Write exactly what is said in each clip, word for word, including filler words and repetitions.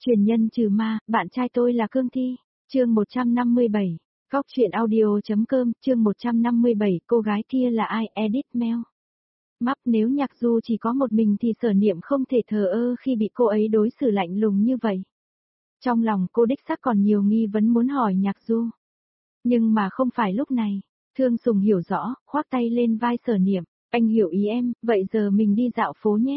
Truyền nhân trừ ma, bạn trai tôi là Cương Thi. Chương một trăm năm mươi bảy. Góc truyện audio.com, chương một trăm năm mươi bảy, cô gái kia là ai? Edit mail. Map nếu Nhạc Du chỉ có một mình thì Sở Niệm không thể thờ ơ khi bị cô ấy đối xử lạnh lùng như vậy. Trong lòng cô đích xác còn nhiều nghi vấn muốn hỏi Nhạc Du. Nhưng mà không phải lúc này. Thương Sùng hiểu rõ, khoác tay lên vai Sở Niệm. Anh hiểu ý em, vậy giờ mình đi dạo phố nhé.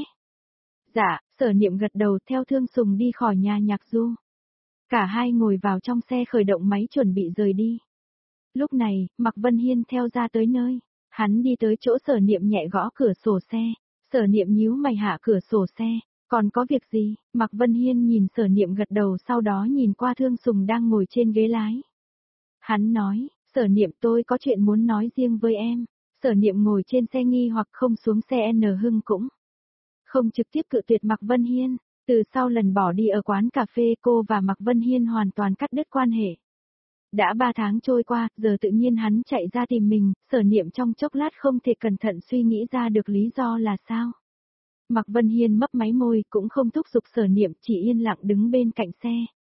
Dạ, Sở Niệm gật đầu theo Thương Sùng đi khỏi nhà Nhạc Du. Cả hai ngồi vào trong xe khởi động máy chuẩn bị rời đi. Lúc này, Mạc Vân Hiên theo ra tới nơi. Hắn đi tới chỗ Sở Niệm nhẹ gõ cửa sổ xe. Sở Niệm nhíu mày hạ cửa sổ xe. Còn có việc gì? Mạc Vân Hiên nhìn Sở Niệm gật đầu, sau đó nhìn qua Thương Sùng đang ngồi trên ghế lái. Hắn nói, Sở Niệm tôi có chuyện muốn nói riêng với em. Sở Niệm ngồi trên xe nghi hoặc không xuống xe N Hưng cũng không trực tiếp cự tuyệt Mạc Vân Hiên. Từ sau lần bỏ đi ở quán cà phê, cô và Mạc Vân Hiên hoàn toàn cắt đứt quan hệ. Đã ba tháng trôi qua, giờ tự nhiên hắn chạy ra tìm mình, Sở Niệm trong chốc lát không thể cẩn thận suy nghĩ ra được lý do là sao. Mạc Vân Hiên mấp máy môi, cũng không thúc giục Sở Niệm, chỉ yên lặng đứng bên cạnh xe.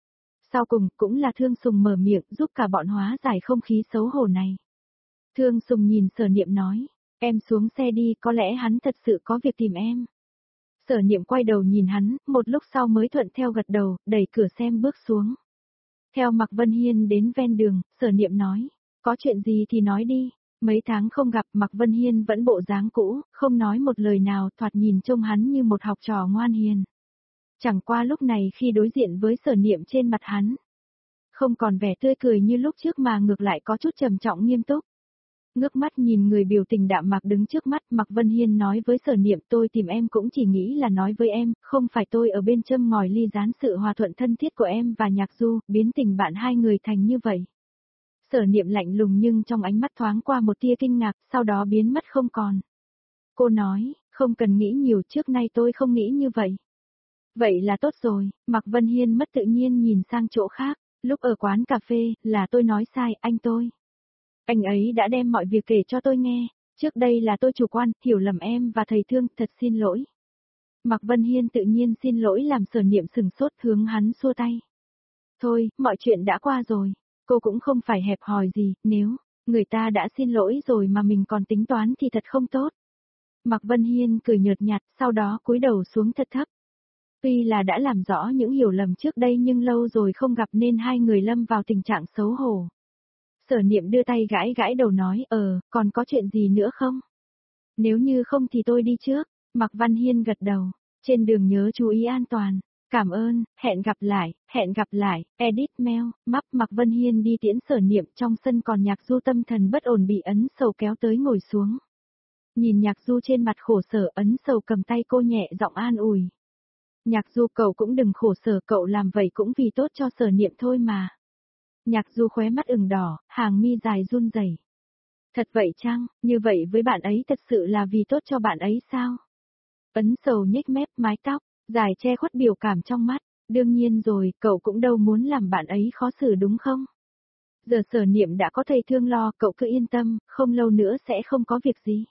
Sau cùng, cũng là Thương Sùng mở miệng giúp cả bọn hóa giải không khí xấu hổ này. Thương Sùng nhìn Sở Niệm nói, em xuống xe đi, có lẽ hắn thật sự có việc tìm em. Sở Niệm quay đầu nhìn hắn, một lúc sau mới thuận theo gật đầu, đẩy cửa xem bước xuống. Theo Mạc Vân Hiên đến ven đường, Sở Niệm nói, có chuyện gì thì nói đi. Mấy tháng không gặp, Mạc Vân Hiên vẫn bộ dáng cũ, không nói một lời nào, thoạt nhìn trông hắn như một học trò ngoan hiền. Chẳng qua lúc này khi đối diện với Sở Niệm, trên mặt hắn không còn vẻ tươi cười như lúc trước mà ngược lại có chút trầm trọng nghiêm túc. Ngước mắt nhìn người biểu tình đạm mạc đứng trước mắt, Mạc Vân Hiên nói với Sở Niệm, tôi tìm em cũng chỉ nghĩ là nói với em, không phải tôi ở bên châm ngòi ly gián sự hòa thuận thân thiết của em và Nhạc Du, biến tình bạn hai người thành như vậy. Sở Niệm lạnh lùng nhưng trong ánh mắt thoáng qua một tia kinh ngạc, sau đó biến mất không còn. Cô nói, không cần nghĩ nhiều, trước nay tôi không nghĩ như vậy. Vậy là tốt rồi. Mạc Vân Hiên mất tự nhiên nhìn sang chỗ khác, lúc ở quán cà phê, là tôi nói sai, anh tôi. Anh ấy đã đem mọi việc kể cho tôi nghe, trước đây là tôi chủ quan, hiểu lầm em và thầy Thương, thật xin lỗi. Mạc Vân Hiên tự nhiên xin lỗi làm Sở Niệm sừng sốt, hướng hắn xua tay. Thôi, mọi chuyện đã qua rồi, cô cũng không phải hẹp hòi gì, nếu người ta đã xin lỗi rồi mà mình còn tính toán thì thật không tốt. Mạc Vân Hiên cười nhợt nhạt, sau đó cúi đầu xuống thật thấp. Tuy là đã làm rõ những hiểu lầm trước đây nhưng lâu rồi không gặp nên hai người lâm vào tình trạng xấu hổ. Sở Niệm đưa tay gãi gãi đầu nói, ờ, còn có chuyện gì nữa không? Nếu như không thì tôi đi trước. Mạc Văn Hiên gật đầu, trên đường nhớ chú ý an toàn. Cảm ơn, hẹn gặp lại, hẹn gặp lại, edit mail, map. Mạc Vân Hiên đi tiễn Sở Niệm, trong sân còn Nhạc Du tâm thần bất ổn bị ấn sầu kéo tới ngồi xuống. Nhìn Nhạc Du trên mặt khổ sở, ấn sầu cầm tay cô nhẹ giọng an ủi. Nhạc Du cậu cũng đừng khổ sở, cậu làm vậy cũng vì tốt cho Sở Niệm thôi mà. Nhạc Du khóe mắt ửng đỏ, hàng mi dài run rẩy. Thật vậy chăng, như vậy với bạn ấy thật sự là vì tốt cho bạn ấy sao? Ấn sầu nhếch mép, mái tóc dài che khuất biểu cảm trong mắt. Đương nhiên rồi, cậu cũng đâu muốn làm bạn ấy khó xử đúng không? Giờ Sở Niệm đã có thầy Thương lo, cậu cứ yên tâm, không lâu nữa sẽ không có việc gì.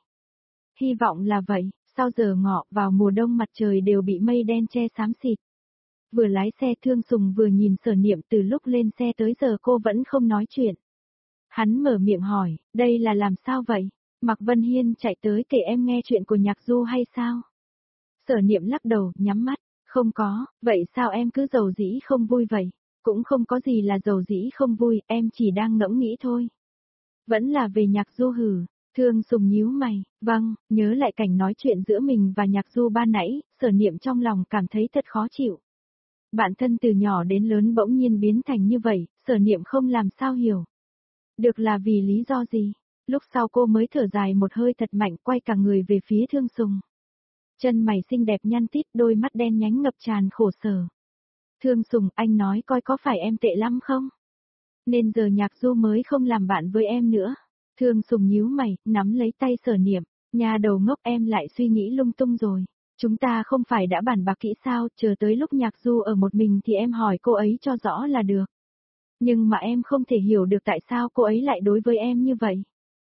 Hy vọng là vậy. Sau giờ ngọ, vào mùa đông mặt trời đều bị mây đen che xám xịt. Vừa lái xe, Thương Sùng vừa nhìn Sở Niệm, từ lúc lên xe tới giờ cô vẫn không nói chuyện. Hắn mở miệng hỏi, đây là làm sao vậy? Mạc Vân Hiên chạy tới kể em nghe chuyện của Nhạc Du hay sao? Sở Niệm lắc đầu, nhắm mắt, không có, vậy sao em cứ giàu dĩ không vui vậy? Cũng không có gì là giàu dĩ không vui, em chỉ đang ngẫm nghĩ thôi. Vẫn là về Nhạc Du hử? Thương Sùng nhíu mày, vâng, nhớ lại cảnh nói chuyện giữa mình và Nhạc Du ban nãy, Sở Niệm trong lòng cảm thấy thật khó chịu. Bản thân từ nhỏ đến lớn bỗng nhiên biến thành như vậy, Sở Niệm không làm sao hiểu. Được là vì lý do gì? Lúc sau cô mới thở dài một hơi thật mạnh, quay cả người về phía Thương Sùng. Chân mày xinh đẹp nhăn tít, đôi mắt đen nhánh ngập tràn khổ sở. Thương Sùng, anh nói coi có phải em tệ lắm không? Nên giờ Nhạc Du mới không làm bạn với em nữa. Thương Sùng nhíu mày, nắm lấy tay Sở Niệm, nhà đầu ngốc, em lại suy nghĩ lung tung rồi. Chúng ta không phải đã bàn bạc kỹ sao, chờ tới lúc Nhạc Du ở một mình thì em hỏi cô ấy cho rõ là được. Nhưng mà em không thể hiểu được tại sao cô ấy lại đối với em như vậy.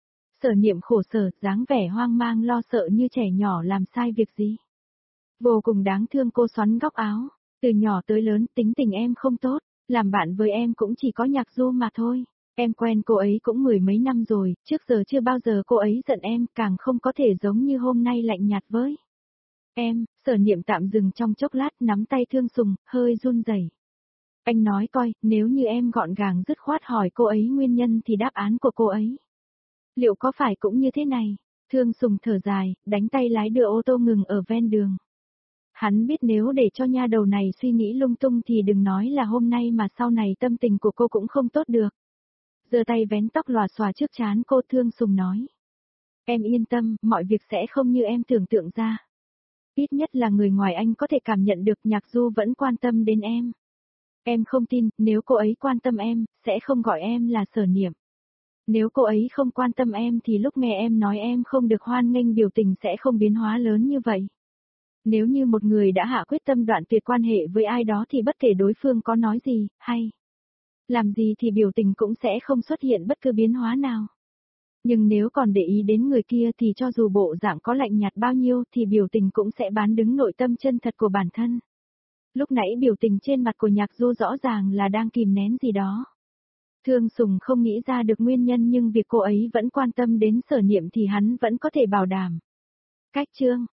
Sở Niệm khổ sở, dáng vẻ hoang mang lo sợ như trẻ nhỏ làm sai việc gì. Vô cùng đáng thương, cô xoắn góc áo. Từ nhỏ tới lớn tính tình em không tốt, làm bạn với em cũng chỉ có Nhạc Du mà thôi. Em quen cô ấy cũng mười mấy năm rồi, trước giờ chưa bao giờ cô ấy giận em, càng không có thể giống như hôm nay lạnh nhạt với em. Sở Niệm tạm dừng trong chốc lát, nắm tay Thương Sùng, hơi run rẩy. Anh nói coi, nếu như em gọn gàng dứt khoát hỏi cô ấy nguyên nhân thì đáp án của cô ấy liệu có phải cũng như thế này? Thương Sùng thở dài, đánh tay lái đưa ô tô ngừng ở ven đường. Hắn biết nếu để cho nha đầu này suy nghĩ lung tung thì đừng nói là hôm nay mà sau này tâm tình của cô cũng không tốt được. Giơ tay vén tóc lòa xòa trước trán cô. Thương Sùng nói. Em yên tâm, mọi việc sẽ không như em tưởng tượng ra. Ít nhất là người ngoài anh có thể cảm nhận được Nhạc Du vẫn quan tâm đến em. Em không tin, nếu cô ấy quan tâm em, sẽ không gọi em là Sở Niệm. Nếu cô ấy không quan tâm em thì lúc nghe em nói em không được hoan nghênh biểu tình sẽ không biến hóa lớn như vậy. Nếu như một người đã hạ quyết tâm đoạn tuyệt quan hệ với ai đó thì bất kể đối phương có nói gì, hay làm gì thì biểu tình cũng sẽ không xuất hiện bất cứ biến hóa nào. Nhưng nếu còn để ý đến người kia thì cho dù bộ dạng có lạnh nhạt bao nhiêu thì biểu tình cũng sẽ bán đứng nội tâm chân thật của bản thân. Lúc nãy biểu tình trên mặt của Nhạc Du rõ ràng là đang kìm nén gì đó. Thương Sùng không nghĩ ra được nguyên nhân nhưng việc cô ấy vẫn quan tâm đến Sở Niệm thì hắn vẫn có thể bảo đảm. Cách chương